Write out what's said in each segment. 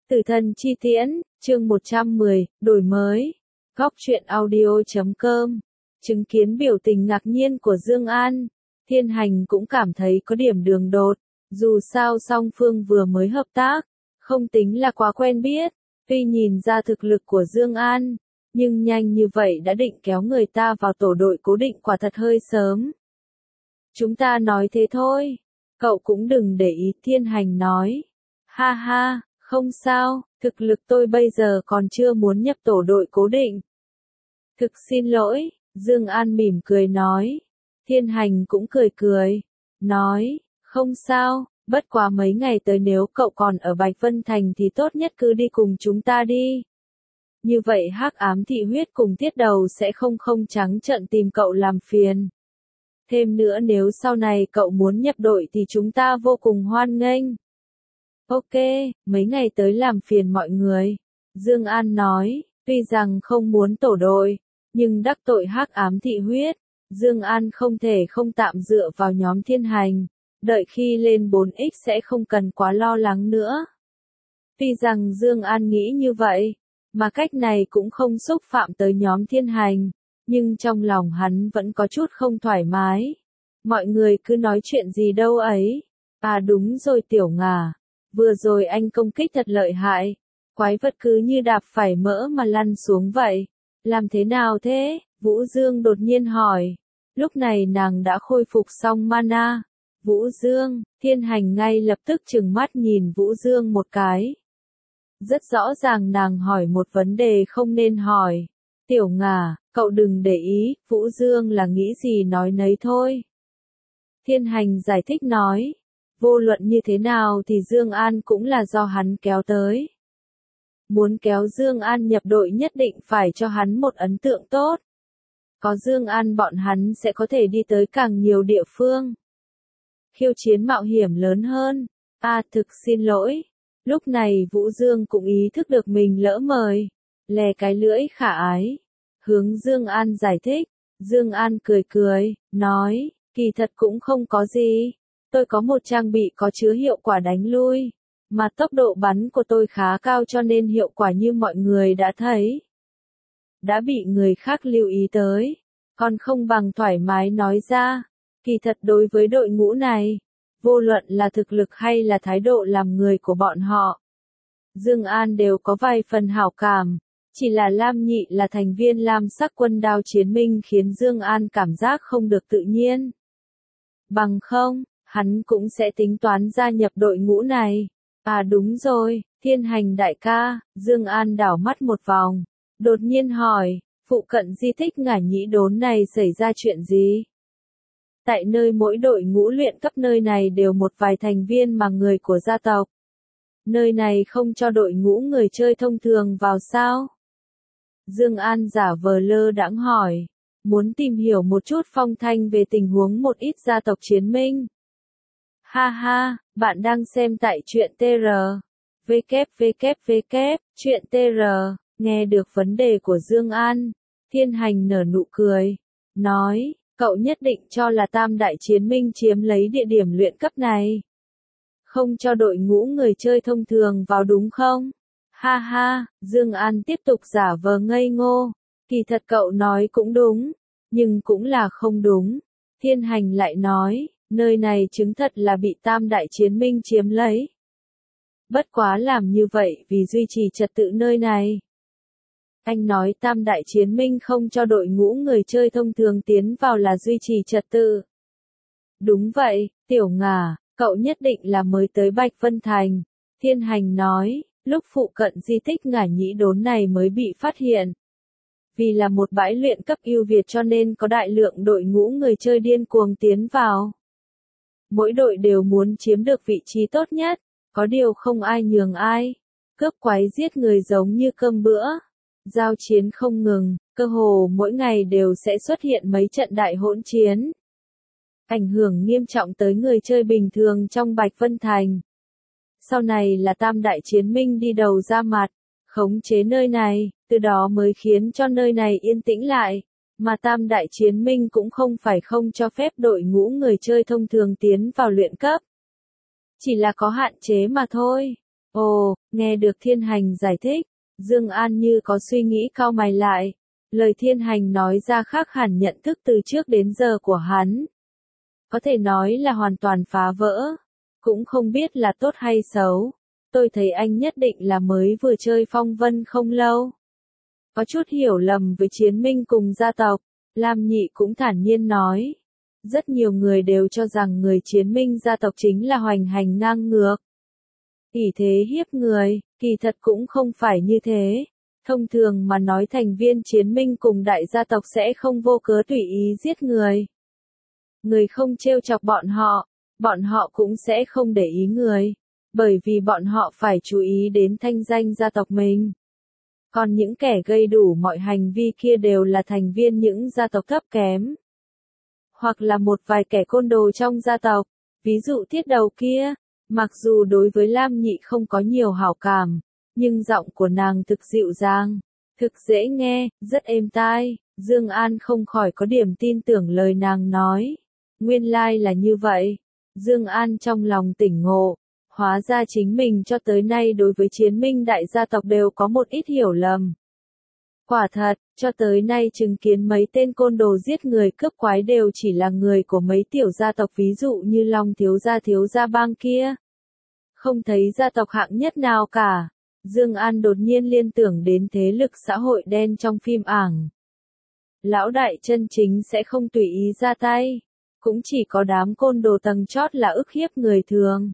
Tử thần chi tiễn, chương 110, đổi mới. Góc truyện audio.com. Chứng kiến biểu tình ngạc nhiên của Dương An, Thiên Hành cũng cảm thấy có điểm đường đột. Dù sao song phương vừa mới hợp tác, không tính là quá quen biết. Tuy nhìn ra thực lực của Dương An, nhưng nhanh như vậy đã định kéo người ta vào tổ đội cố định quả thật hơi sớm. Chúng ta nói thế thôi, cậu cũng đừng để ý, Thiên Hành nói. Ha ha, không sao, thực lực tôi bây giờ còn chưa muốn nhập tổ đội cố định. Thực xin lỗi, Dương An mỉm cười nói. Thiên Hành cũng cười cười, nói, không sao, bất quá mấy ngày tới nếu cậu còn ở Bạch Vân Thành thì tốt nhất cứ đi cùng chúng ta đi. Như vậy Hắc Ám Thị Huyết cùng Tiết Đầu sẽ không trắng trợn tìm cậu làm phiền. Thêm nữa nếu sau này cậu muốn nhập đội thì chúng ta vô cùng hoan nghênh. Ok, mấy ngày tới làm phiền mọi người. Dương An nói, tuy rằng không muốn tổ đội, nhưng đắc tội Hắc Ám Thị Huyết, Dương An không thể không tạm dựa vào nhóm Thiên Hành, đợi khi lên 4X sẽ không cần quá lo lắng nữa. Tuy rằng Dương An nghĩ như vậy, mà cách này cũng không xúc phạm tới nhóm Thiên Hành, nhưng trong lòng hắn vẫn có chút không thoải mái. Mọi người cứ nói chuyện gì đâu ấy. À đúng rồi Tiểu Ngà, vừa rồi anh công kích thật lợi hại, quái vật cứ như đạp phải mỡ mà lăn xuống vậy. Làm thế nào thế? Vũ Dương đột nhiên hỏi. Lúc này nàng đã khôi phục xong mana. Vũ Dương, Thiên Hành ngay lập tức trừng mắt nhìn Vũ Dương một cái. Rất rõ ràng nàng hỏi một vấn đề không nên hỏi. Tiểu Ngà, cậu đừng để ý, Vũ Dương là nghĩ gì nói nấy thôi. Thiên Hành giải thích nói. Vô luận như thế nào thì Dương An cũng là do hắn kéo tới. Muốn kéo Dương An nhập đội nhất định phải cho hắn một ấn tượng tốt. Có Dương An bọn hắn sẽ có thể đi tới càng nhiều địa phương. Khiêu chiến mạo hiểm lớn hơn. À thực xin lỗi. Lúc này Vũ Dương cũng ý thức được mình lỡ mời. Lè cái lưỡi khả ái. Hướng Dương An giải thích. Dương An cười cười, nói, kỳ thật cũng không có gì. Tôi có một trang bị có chứa hiệu quả đánh lui. Mà tốc độ bắn của tôi khá cao cho nên hiệu quả như mọi người đã thấy. Đã bị người khác lưu ý tới. Còn không bằng thoải mái nói ra. Kỳ thật đối với đội ngũ này, vô luận là thực lực hay là thái độ làm người của bọn họ, Dương An đều có vài phần hảo cảm. Chỉ là Lam Nhị là thành viên Lam Sắc Quân Đao Chiến Minh khiến Dương An cảm giác không được tự nhiên. Bằng không, hắn cũng sẽ tính toán gia nhập đội ngũ này. À đúng rồi, Thiên Hành đại ca, Dương An đảo mắt một vòng, đột nhiên hỏi, phụ cận di tích Ngả Nhĩ Đốn này xảy ra chuyện gì? Tại nơi mỗi đội ngũ luyện cấp nơi này đều một vài thành viên mà người của gia tộc. Nơi này không cho đội ngũ người chơi thông thường vào sao? Dương An giả vờ lơ đãng hỏi, muốn tìm hiểu một chút phong thanh về tình huống một ít gia tộc chiến minh. Ha ha, bạn đang xem tại truyện TR. www. Truyện TR, nghe được vấn đề của Dương An, Thiên Hành nở nụ cười, nói, cậu nhất định cho là Tam Đại Chiến Minh chiếm lấy địa điểm luyện cấp này. Không cho đội ngũ người chơi thông thường vào đúng không? Ha ha, Dương An tiếp tục giả vờ ngây ngô, kỳ thật cậu nói cũng đúng, nhưng cũng là không đúng. Thiên Hành lại nói, nơi này chứng thật là bị Tam Đại Chiến Minh chiếm lấy. Bất quá làm như vậy vì duy trì trật tự nơi này. Anh nói Tam Đại Chiến Minh không cho đội ngũ người chơi thông thường tiến vào là duy trì trật tự. Đúng vậy, Tiểu Ngà, cậu nhất định là mới tới Bạch Vân Thành. Thiên Hành nói, lúc phụ cận di tích Ngả Nhĩ Đốn này mới bị phát hiện. Vì là một bãi luyện cấp ưu việt cho nên có đại lượng đội ngũ người chơi điên cuồng tiến vào. Mỗi đội đều muốn chiếm được vị trí tốt nhất, có điều không ai nhường ai. Cướp quái giết người giống như cơm bữa. Giao chiến không ngừng, cơ hồ mỗi ngày đều sẽ xuất hiện mấy trận đại hỗn chiến. Ảnh hưởng nghiêm trọng tới người chơi bình thường trong Bạch Vân Thành. Sau này là Tam Đại Chiến Minh đi đầu ra mặt, khống chế nơi này, từ đó mới khiến cho nơi này yên tĩnh lại. Mà Tam Đại Chiến Minh cũng không phải không cho phép đội ngũ người chơi thông thường tiến vào luyện cấp. Chỉ là có hạn chế mà thôi. Ồ, nghe được Thiên Hành giải thích, Dương An như có suy nghĩ cau mày lại. Lời Thiên Hành nói ra khác hẳn nhận thức từ trước đến giờ của hắn. Có thể nói là hoàn toàn phá vỡ. Cũng không biết là tốt hay xấu. Tôi thấy anh nhất định là mới vừa chơi phong vân không lâu. Có chút hiểu lầm với Chiến Minh cùng gia tộc. Lam Nhị cũng thản nhiên nói. Rất nhiều người đều cho rằng người Chiến Minh gia tộc chính là hoành hành ngang ngược. Ỷ thế hiếp người, kỳ thật cũng không phải như thế. Thông thường mà nói thành viên Chiến Minh cùng đại gia tộc sẽ không vô cớ tùy ý giết người. Người không trêu chọc bọn họ cũng sẽ không để ý người. Bởi vì bọn họ phải chú ý đến thanh danh gia tộc mình. Còn những kẻ gây đủ mọi hành vi kia đều là thành viên những gia tộc thấp kém. Hoặc là một vài kẻ côn đồ trong gia tộc. Ví dụ Tiết Đầu kia, mặc dù đối với Lam Nhị không có nhiều hảo cảm, nhưng giọng của nàng thực dịu dàng, thực dễ nghe, rất êm tai. Dương An không khỏi có điểm tin tưởng lời nàng nói. Nguyên lai là như vậy. Dương An trong lòng tỉnh ngộ. Hóa ra chính mình cho tới nay đối với Chiến Minh đại gia tộc đều có một ít hiểu lầm. Quả thật, cho tới nay chứng kiến mấy tên côn đồ giết người cướp quái đều chỉ là người của mấy tiểu gia tộc, ví dụ như Long thiếu gia bang kia. Không thấy gia tộc hạng nhất nào cả. Dương An đột nhiên liên tưởng đến thế lực xã hội đen trong phim ảnh. Lão đại chân chính sẽ không tùy ý ra tay. Cũng chỉ có đám côn đồ tầng chót là ức hiếp người thường.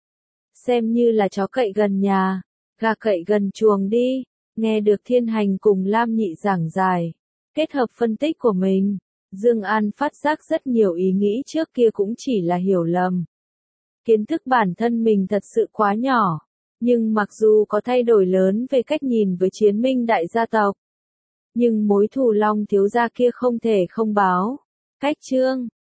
Xem như là chó cậy gần nhà, gà cậy gần chuồng đi. Nghe được Thiên Hành cùng Lam Nhị giảng giải, kết hợp phân tích của mình, Dương An phát giác rất nhiều ý nghĩ trước kia cũng chỉ là hiểu lầm. Kiến thức bản thân mình thật sự quá nhỏ, nhưng mặc dù có thay đổi lớn về cách nhìn với Chiến Minh đại gia tộc, nhưng mối thù Long thiếu gia kia không thể không báo. Cách chương